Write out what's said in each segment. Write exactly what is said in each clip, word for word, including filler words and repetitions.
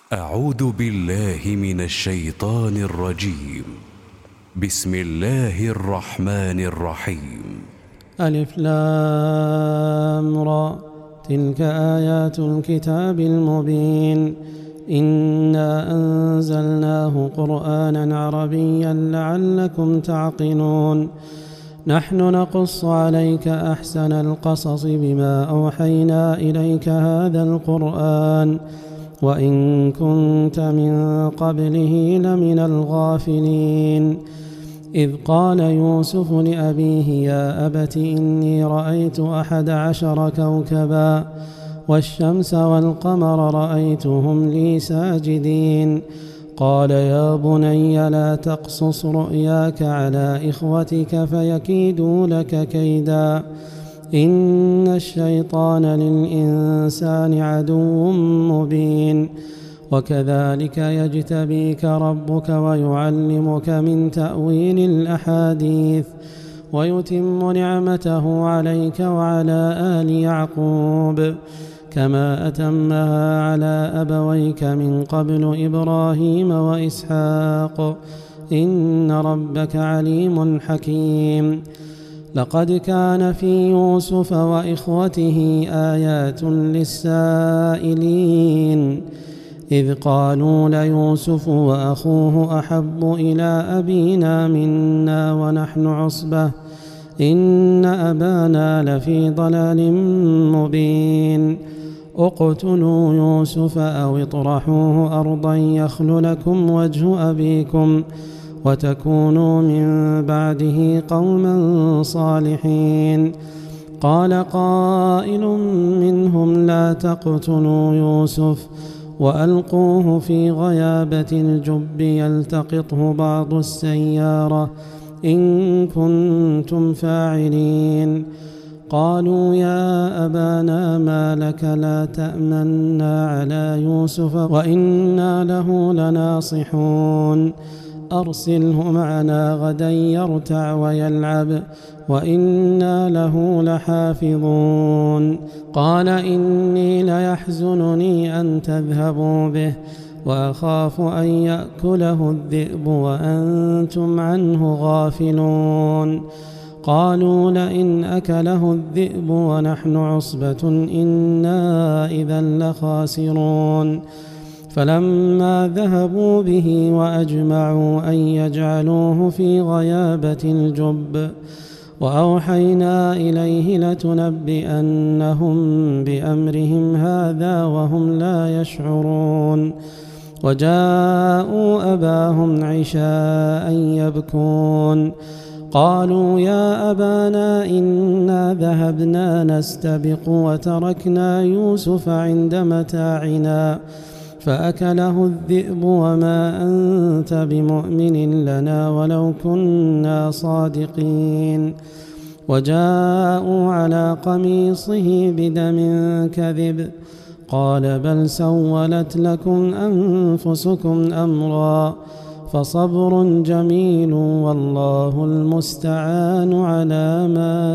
أعوذ بالله من الشيطان الرجيم. بسم الله الرحمن الرحيم. ألف لام را، تلك آيات الكتاب المبين. إنا أنزلناه قرآنا عربيا لعلكم تعقلون. نحن نقص عليك أحسن القصص بما أوحينا إليك هذا القرآن وإن كنت من قبله لمن الغافلين. إذ قال يوسف لأبيه يا أبت إني رأيت أحد عشر كوكبا والشمس والقمر رأيتهم لي ساجدين. قال يا بني لا تقصص رؤياك على إخوتك فيكيدوا لك كيدا إن الشيطان للإنسان عدو مبين. وكذلك يجتبيك ربك ويعلمك من تأويل الأحاديث ويتم نعمته عليك وعلى آل يعقوب كما أتمها على أبويك من قبل إبراهيم وإسحاق إن ربك عليم حكيم. لقد كان في يوسف وإخوته آيات للسائلين إذ قالوا ليوسف وأخوه أحب إلى أبينا منا ونحن عصبة إن أبانا لفي ضلال مبين. اقتلوا يوسف أو اطرحوه أرضا يخل لكم وجه أبيكم وتكونوا من بعده قوما صالحين. قال قائل منهم لا تقتلوا يوسف وألقوه في غيابة الجب يلتقطه بعض السيارة إن كنتم فاعلين. قالوا يا أبانا ما لك لا تأمنا على يوسف وإنا له لناصحون. أرسله معنا غدا يرتع ويلعب وإنا له لحافظون. قال إني ليحزنني أن تذهبوا به وأخاف أن يأكله الذئب وأنتم عنه غافلون. قالوا لئن أكله الذئب ونحن عصبة إنا إذا لخاسرون. فلما ذهبوا به وأجمعوا أن يجعلوه في غيابة الجب وأوحينا إليه لتنبئنهم بأمرهم هذا وهم لا يشعرون. وجاءوا أباهم عشاء يبكون. قالوا يا أبانا إنا ذهبنا نستبق وتركنا يوسف عند متاعنا فأكله الذئب وما أنت بمؤمن لنا ولو كنا صادقين. وجاءوا على قميصه بدم كذب قال بل سولت لكم أنفسكم أمرا فصبر جميل والله المستعان على ما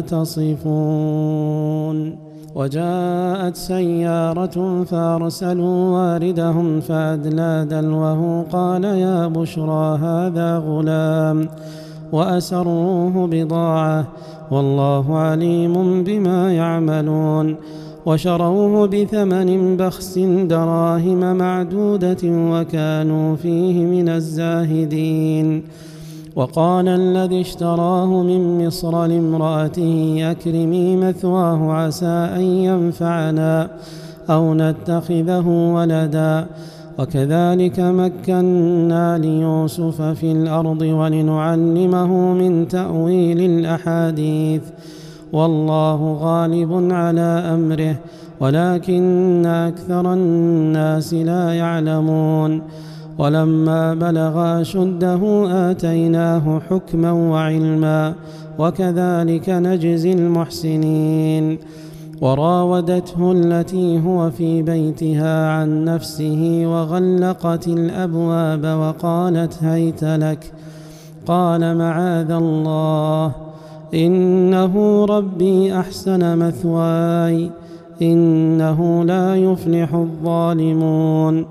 تصفون. وجاءت سيارة فأرسلوا واردهم فأدلى دلوه قال يا بشرى هذا غلام وأسروه بضاعة والله عليم بما يعملون. وشروه بثمن بخس دراهم معدودة وكانوا فيه من الزاهدين. وقال الذي اشتراه من مصر لامرأته أكرمي مثواه عسى أن ينفعنا أو نتخذه ولدا. وكذلك مكنا ليوسف في الأرض ولنعلمه من تأويل الأحاديث والله غالب على أمره ولكن أكثر الناس لا يعلمون. ولما بلغ أشده آتيناه حكما وعلما وكذلك نجزي المحسنين. وراودته التي هو في بيتها عن نفسه وغلقت الأبواب وقالت هيت لك قال معاذ الله إنه ربي أحسن مثواي إنه لا يفلح الظالمون.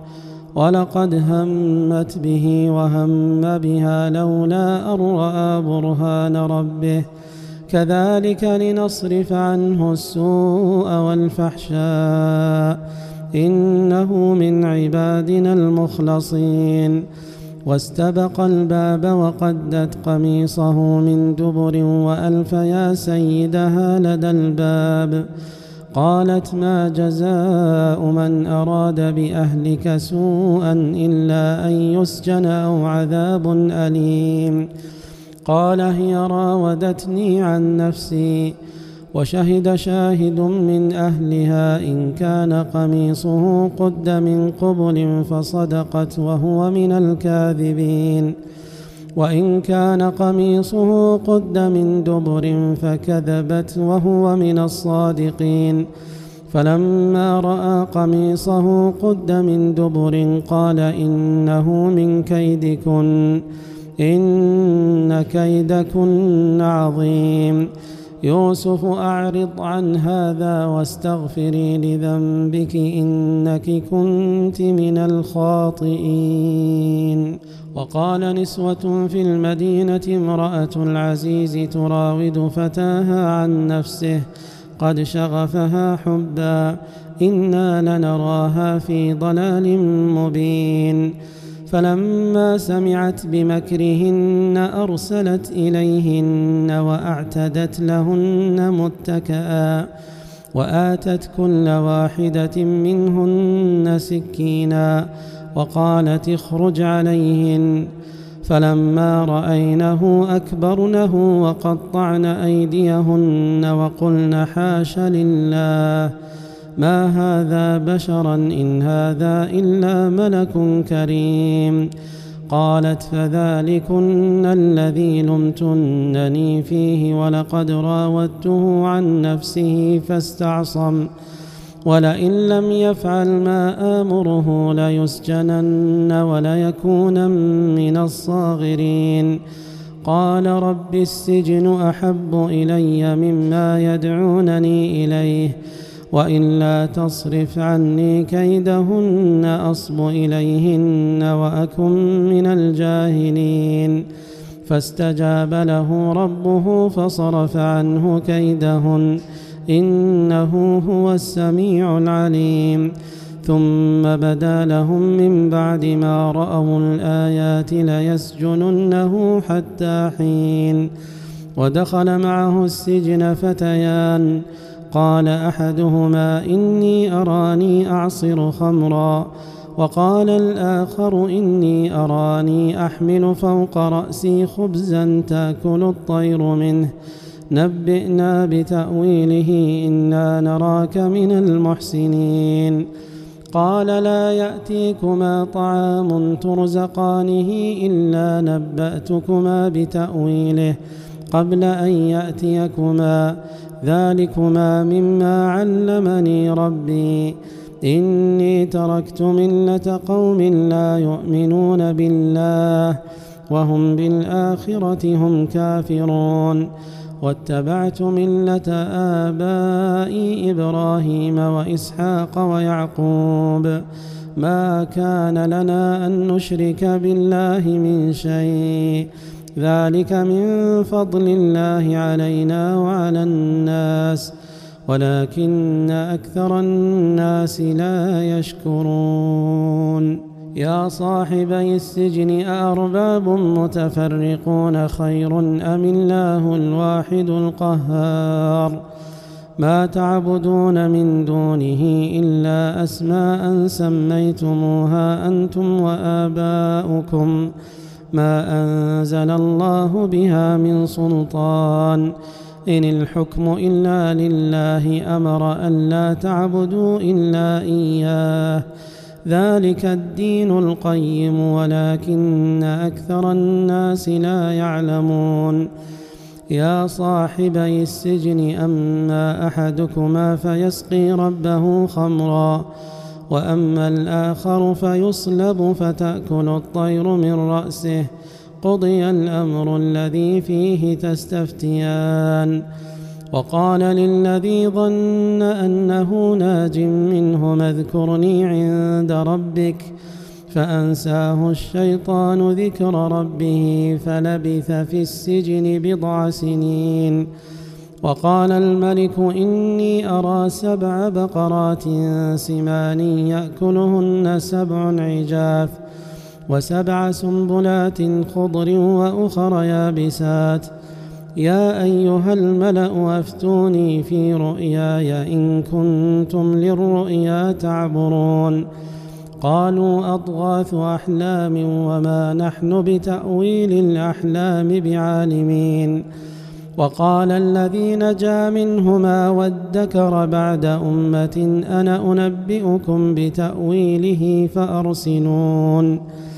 ولقد همت به وهم بها لولا أن رأى برهان ربه كذلك لنصرف عنه السوء والفحشاء إنه من عبادنا المخلصين. واستبق الباب وقدت قميصه من دبر وألف يا سيدها لدى الباب. قالت ما جزاء من أراد بأهلك سوءا إلا أن يسجن أو عذاب أليم. قال هي راودتني عن نفسي. وشهد شاهد من أهلها إن كان قميصه قد من قبل فصدقت وهو من الكاذبين وإن كان قميصه قد من دبر فكذبت وهو من الصادقين. فلما رأى قميصه قد من دبر قال إنه من كيدكن إن كيدكن عظيم. يوسف أعرض عن هذا واستغفري لذنبك إنك كنت من الخاطئين. وقال نسوة في المدينة امرأة العزيز تراود فتاها عن نفسه قد شغفها حبا إنا لنراها في ضلال مبين. فلما سمعت بمكرهن أرسلت إليهن وأعتدت لهن متكئا وآتت كل واحدة منهن سكينا وقالت اخرج عليهن. فلما رأينه أكبرنه وقطعن أيديهن وقلن حاش لله ما هذا بشرا إن هذا إلا ملك كريم. قالت فذلكن الذي لمتنني فيه ولقد راودته عن نفسه فاستعصم ولئن لم يفعل ما آمره ليسجنن وليكون من الصاغرين. قال رب السجن أحب إلي مما يدعونني إليه وإلا تصرف عني كيدهن أصب إليهن وأكن من الجاهلين. فاستجاب له ربه فصرف عنه كيدهن إنه هو السميع العليم. ثم بدا لهم من بعد ما رأوا الآيات ليسجننه حتى حين. ودخل معه السجن فتيان قال أحدهما إني أراني أعصر خمرا وقال الآخر إني أراني أحمل فوق رأسي خبزا تأكل الطير منه نبئنا بتأويله إنا نراك من المحسنين. قال لا يأتيكما طعام ترزقانه إلا نبأتكما بتأويله قبل أن يأتيكما ذلكما مما علمني ربي إني تركت ملة قوم لا يؤمنون بالله وهم بالآخرة هم كافرون واتبعت ملة آبائي إبراهيم وإسحاق ويعقوب ما كان لنا أن نشرك بالله من شيء ذلك من فضل الله علينا وعلى الناس ولكن أكثر الناس لا يشكرون. يا صاحبي السجن أأرباب متفرقون خير أم الله الواحد القهار ما تعبدون من دونه إلا أسماء سميتموها أنتم وآباؤكم ما أنزل الله بها من سلطان إن الحكم إلا لله أمر ألا تعبدوا إلا إياه ذلك الدين القيم ولكن أكثر الناس لا يعلمون. يا صاحبي السجن أما أحدكما فيسقي ربه خمرا وأما الآخر فيصلب فتأكل الطير من رأسه قضي الأمر الذي فيه تستفتيان. وقال للذي ظن أنه ناج منهما اذكرني عند ربك فأنساه الشيطان ذكر ربه فلبث في السجن بضع سنين. وقال الملك إني أرى سبع بقرات سمان يأكلهن سبع عجاف وسبع سنبلات خضر وأخر يابسات. يا أيها الملأ أفتوني في رؤياي إن كنتم للرؤيا تعبرون. قالوا أضغاث أحلام وما نحن بتأويل الأحلام بعالمين. وقال الذي نجا منهما وادكر بعد أمة أنا أنبئكم بتأويله فأرسلون.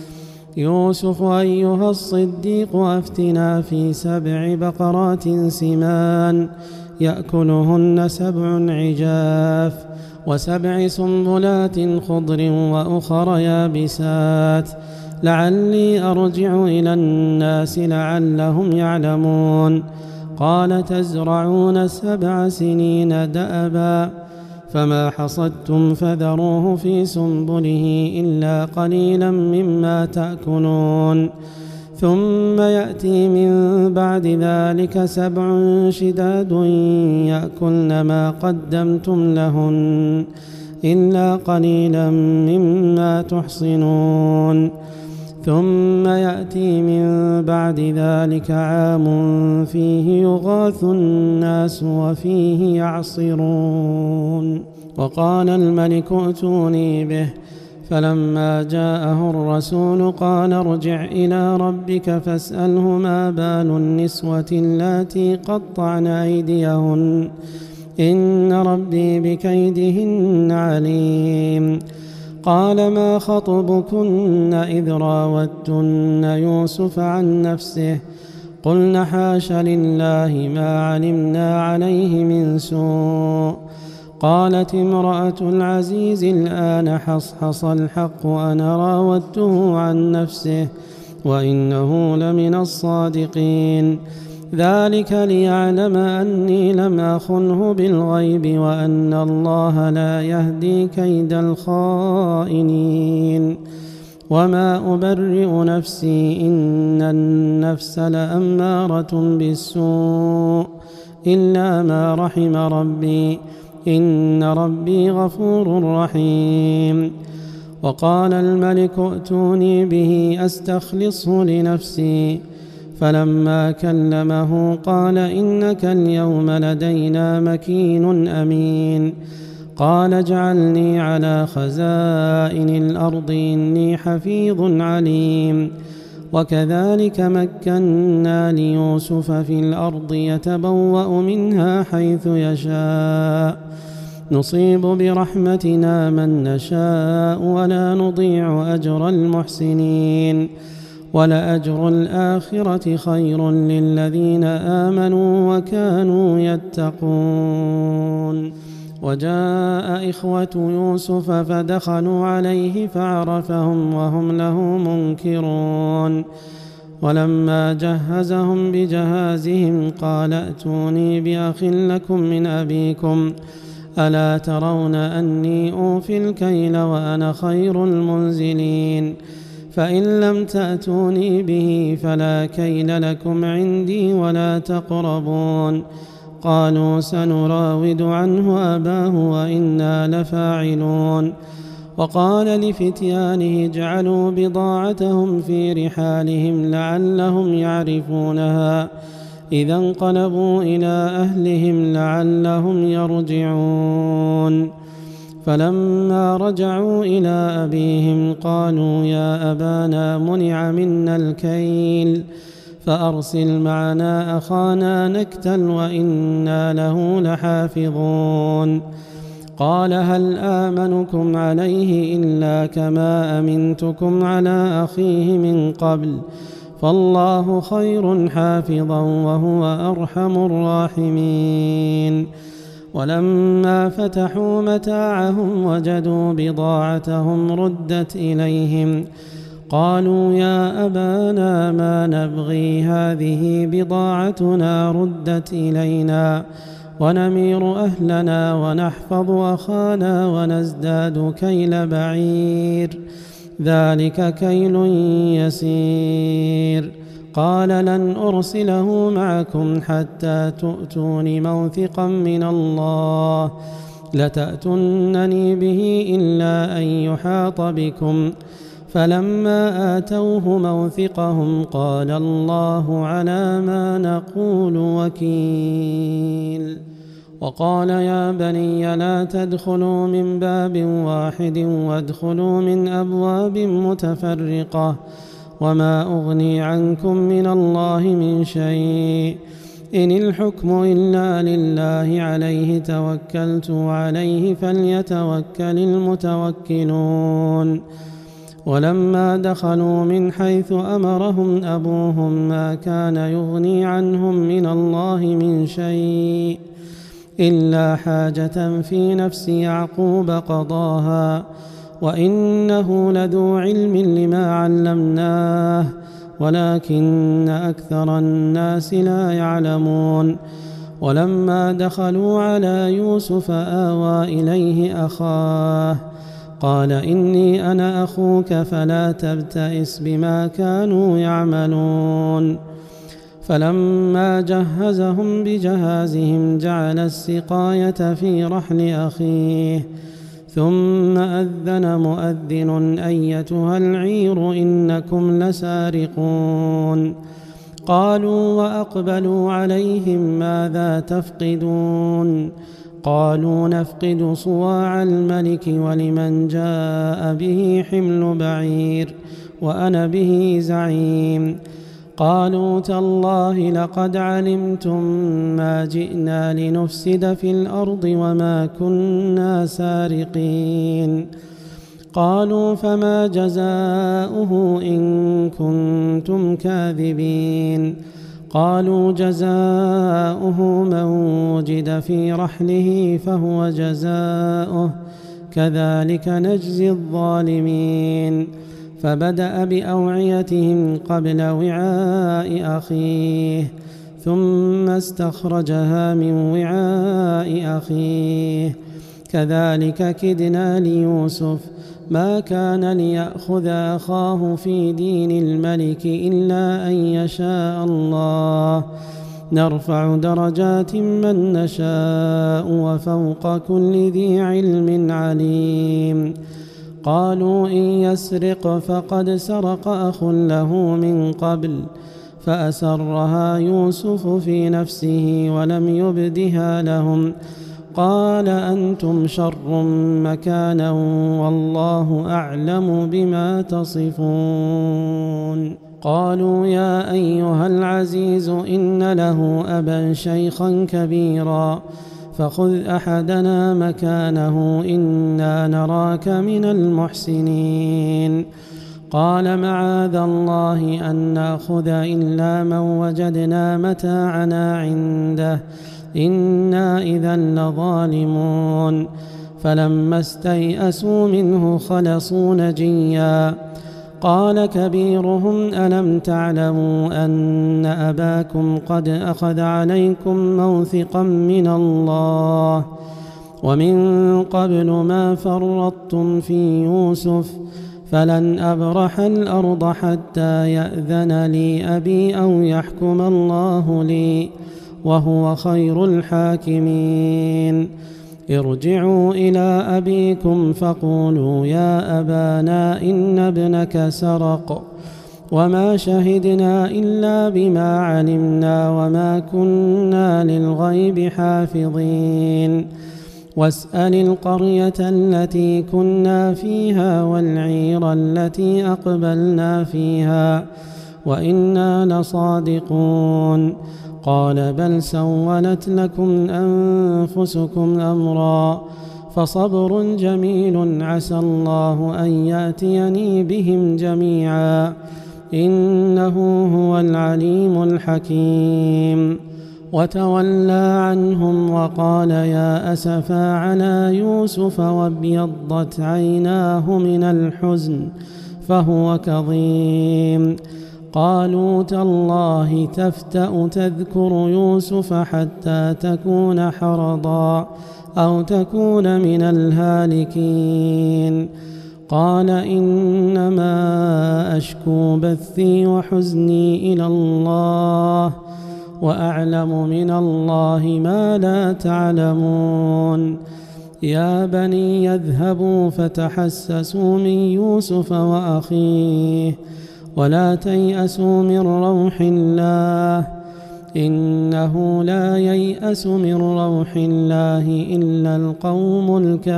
يوسف أيها الصديق أفتنا في سبع بقرات سمان يأكلهن سبع عجاف وسبع سنبلات خضر وأخر يابسات لعلي أرجع إلى الناس لعلهم يعلمون. قال تزرعون سبع سنين دأبا فما حصدتم فذروه في سنبله إلا قليلا مما تأكلون. ثم يأتي من بعد ذلك سبع شداد يأكلن ما قدمتم لهن إلا قليلا مما تحصنون. ثم يأتي من بعد ذلك عام فيه يغاث الناس وفيه يعصرون. وقال الملك ائتوني به. فلما جاءه الرسول قال ارجع إلى ربك فاسأله ما بال النسوة اللاتي قطعن أيديهن إن ربي بكيدهن عليم. قال ما خطبكن إذ راوتن يوسف عن نفسه قلن حاش لله ما علمنا عليه من سوء. قالت امرأة العزيز الآن حصحص الحق أنا راودته عن نفسه وإنه لمن الصادقين. ذلك ليعلم أني لم أخنه بالغيب وأن الله لا يهدي كيد الخائنين. وما أبرئ نفسي إن النفس لأمارة بالسوء إلا ما رحم ربي إن ربي غفور رحيم. وقال الملك ائتوني به أستخلصه لنفسي. فلما كلمه قال إنك اليوم لدينا مكين أمين. قال اجعلني على خزائن الأرض إني حفيظ عليم. وكذلك مكنا ليوسف في الأرض يتبوأ منها حيث يشاء نصيب برحمتنا من نشاء ولا نضيع أجر المحسنين. ولأجر الآخرة خير للذين آمنوا وكانوا يتقون. وجاء إخوة يوسف فدخلوا عليه فعرفهم وهم له منكرون. ولما جهزهم بجهازهم قال ائتوني بأخ لكم من أبيكم ألا ترون أني أوفي الكيل وأنا خير المنزلين. فإن لم تأتوني به فلا كيل لكم عندي ولا تقربون. قالوا سنراود عنه أباه وإنا لفاعلون. وقال لفتيانه اجعلوا بضاعتهم في رحالهم لعلهم يعرفونها إذا انقلبوا إلى أهلهم لعلهم يرجعون. فلما رجعوا إلى أبيهم قالوا يا أبانا منع منا الكيل فأرسل معنا أخانا نكتل وإنا له لحافظون. قال هل آمنكم عليه إلا كما أمنتكم على أخيه من قبل فالله خير حافظا وهو أرحم الراحمين. ولما فتحوا متاعهم وجدوا بضاعتهم ردت إليهم قالوا يا أبانا ما نبغي هذه بضاعتنا ردت إلينا ونمير أهلنا ونحفظ أخانا ونزداد كيل بعير ذلك كيل يسير. قال لن أرسله معكم حتى تؤتون موثقا من الله لتأتونني به إلا أن يحاط بكم. فلما آتوه موثقهم قال الله على ما نقول وكيل. وقال يا بني لا تدخلوا من باب واحد وادخلوا من أبواب متفرقة وما أغني عنكم من الله من شيء إن الحكم إلا لله عليه توكلت وعليه فليتوكل المتوكلون. ولما دخلوا من حيث أمرهم أبوهم ما كان يغني عنهم من الله من شيء إلا حاجة في نفس يعقوب قضاها وإنه لذو علم لما علمناه ولكن أكثر الناس لا يعلمون. ولما دخلوا على يوسف آوى إليه أخاه قال إني أنا أخوك فلا تبتئس بما كانوا يعملون. فلما جهزهم بجهازهم جعل السقاية في رحل أخيه ثم أذن مؤذن أيتها العير إنكم لسارقون. قالوا وأقبلوا عليهم ماذا تفقدون؟ قالوا نفقد صواع الملك ولمن جاء به حمل بعير وأنا به زعيم. قالوا تالله لقد علمتم ما جئنا لنفسد في الأرض وما كنا سارقين. قالوا فما جزاؤه إن كنتم كاذبين؟ قالوا جزاؤه من وجد في رحله فهو جزاؤه كذلك نجزي الظالمين. فبدأ بأوعيتهم قبل وعاء أخيه ثم استخرجها من وعاء أخيه كذلك كدنا ليوسف ما كان ليأخذ أخاه في دين الملك إلا أن يشاء الله نرفع درجات من نشاء وفوق كل ذي علم عليم. قالوا إن يسرق فقد سرق أخ له من قبل فأسرها يوسف في نفسه ولم يبدها لهم قال أنتم شر مكانا والله أعلم بما تصفون. قالوا يا أيها العزيز إن له أبا شيخا كبيرا فخذ أحدنا مكانه إنا نراك من المحسنين. قال معاذ الله أن نأخذ إلا من وجدنا متاعنا عنده إنا إذا لظالمون. فلما استيئسوا منه خلصوا نجيا. قال كبيرهم ألم تعلموا أن أباكم قد أخذ عليكم موثقا من الله ومن قبل ما فرطتم في يوسف فلن أبرح الأرض حتى يأذن لي أبي أو يحكم الله لي وهو خير الحاكمين. ارجعوا إلى أبيكم فقولوا يا أبانا إن ابنك سرق وما شهدنا إلا بما علمنا وما كنا للغيب حافظين. واسأل القرية التي كنا فيها والعير التي أقبلنا فيها وإنا لصادقون. قال بل سولت لكم أنفسكم أمرا فصبر جميل عسى الله أن يأتيني بهم جميعا إنه هو العليم الحكيم. وتولى عنهم وقال يا أسفا على يوسف وابيضت عيناه من الحزن فهو كظيم. قالوا تالله تفتأ تذكر يوسف حتى تكون حرضا أو تكون من الهالكين. قال إنما أشكو بثي وحزني إلى الله وأعلم من الله ما لا تعلمون. يا بني يذهبوا فتحسسوا من يوسف وأخيه ولا تيأسوا من روح الله إنه لا ييأس من روح الله إلا القوم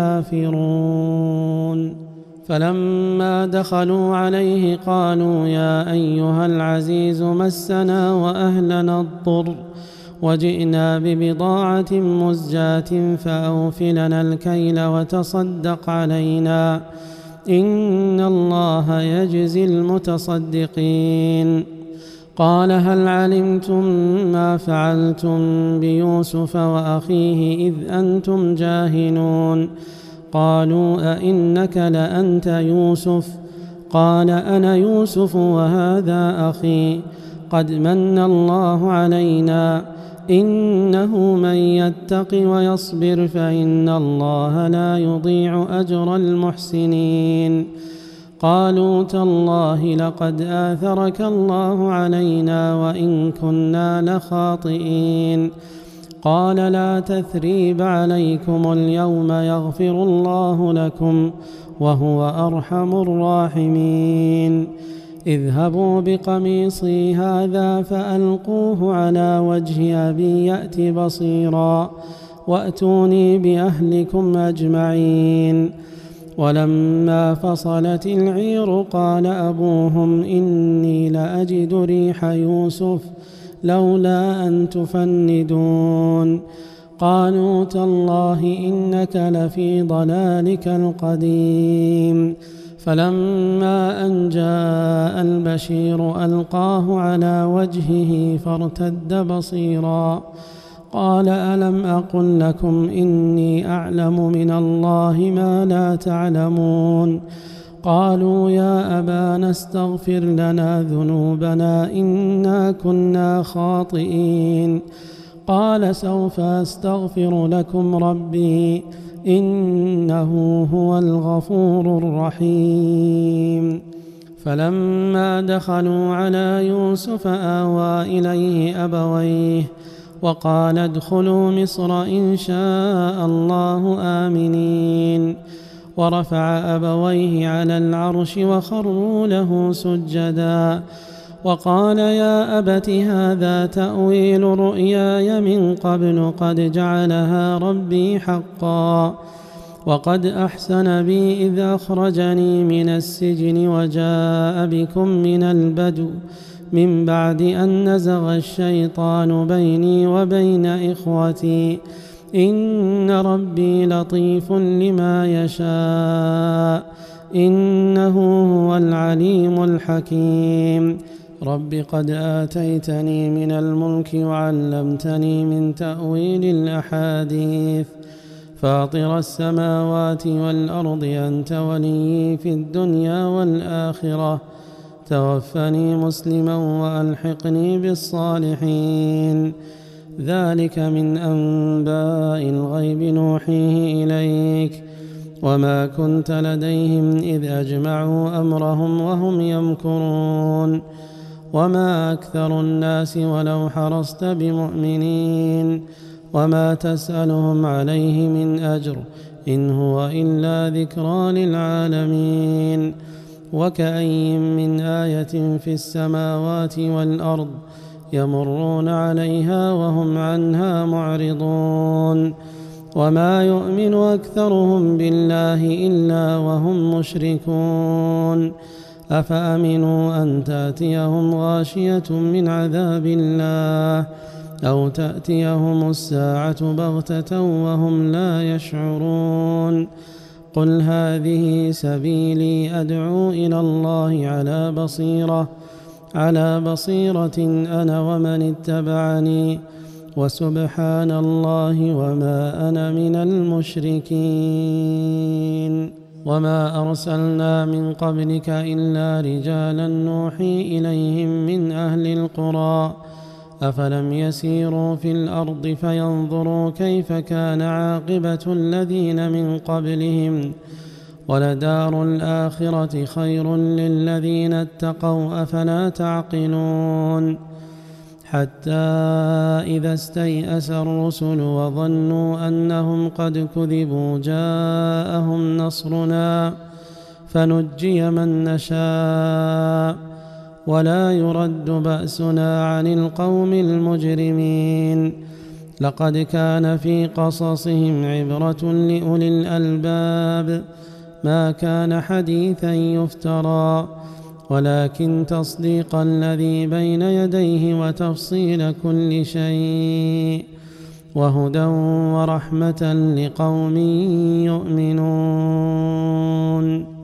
الكافرون. فلما دخلوا عليه قالوا يا أيها العزيز مسنا وأهلنا الضر وجئنا ببضاعة مزجاة فأوف لنا الكيل وتصدق علينا إن الله يجزي المتصدقين. قال هل علمتم ما فعلتم بيوسف وأخيه إذ أنتم جاهلون؟ قالوا أئنك لأنت يوسف؟ قال أنا يوسف وهذا أخي قد من الله علينا إنه من يتق ويصبر فإن الله لا يضيع أجر المحسنين. قالوا تالله لقد آثرك الله علينا وإن كنا لخاطئين. قال لا تثريب عليكم اليوم يغفر الله لكم وهو أرحم الراحمين. اذهبوا بقميصي هذا فألقوه على وجه أبي يأت بصيرا وأتوني بأهلكم أجمعين. ولما فصلت العير قال أبوهم إني لأجد ريح يوسف لولا أن تفندون. قالوا تالله إنك لفي ضلالك القديم. فلما أن جاء البشير ألقاه على وجهه فارتد بصيرا قال ألم أقل لكم إني أعلم من الله ما لا تعلمون؟ قالوا يا أبانا استغفر لنا ذنوبنا إنا كنا خاطئين. قال سوف أستغفر لكم ربي إنه هو الغفور الرحيم. فلما دخلوا على يوسف آوى إليه أبويه وقال ادخلوا مصر إن شاء الله آمنين. ورفع أبويه على العرش وخروا له سجدا وقال يا أبت هذا تأويل رؤياي من قبل قد جعلها ربي حقا وقد أحسن بي إذ أخرجني من السجن وجاء بكم من البدو من بعد أن نزغ الشيطان بيني وبين إخوتي إن ربي لطيف لما يشاء إنه هو العليم الحكيم. رب قد آتيتني من الملك وعلمتني من تأويل الأحاديث فاطر السماوات والأرض أنت ولي في الدنيا والآخرة توفني مسلما وألحقني بالصالحين. ذلك من أنباء الغيب نوحيه إليك وما كنت لديهم إذ أجمعوا أمرهم وهم يمكرون وما أكثر الناس ولو حرصت بمؤمنين وما تسألهم عليه من أجر إن هو إلا ذكرى للعالمين. وكأي من آية في السماوات والأرض يمرون عليها وهم عنها معرضون وما يؤمن أكثرهم بالله إلا وهم مشركون. أفأمنوا أن تأتيهم غاشية من عذاب الله أو تأتيهم الساعة بغتة وهم لا يشعرون. قل هذه سبيلي أدعو إلى الله على بصيرة على بصيرة أنا ومن اتبعني وسبحان الله وما أنا من المشركين. وما أرسلنا من قبلك إلا رجالا نوحي إليهم من أهل القرى أفلم يسيروا في الأرض فينظروا كيف كان عاقبة الذين من قبلهم ولدار الآخرة خير للذين اتقوا أفلا تعقلون حتى إذا استيأس الرسل وظنوا أنهم قد كذبوا جاءهم نصرنا فنجي من نشاء ولا يرد بأسنا عن القوم المجرمين لقد كان في قصصهم عبرة لأولي الألباب ما كان حديثا يفترى ولكن تصديق الذي بين يديه وتفصيل كل شيء وهدى ورحمة لقوم يؤمنون.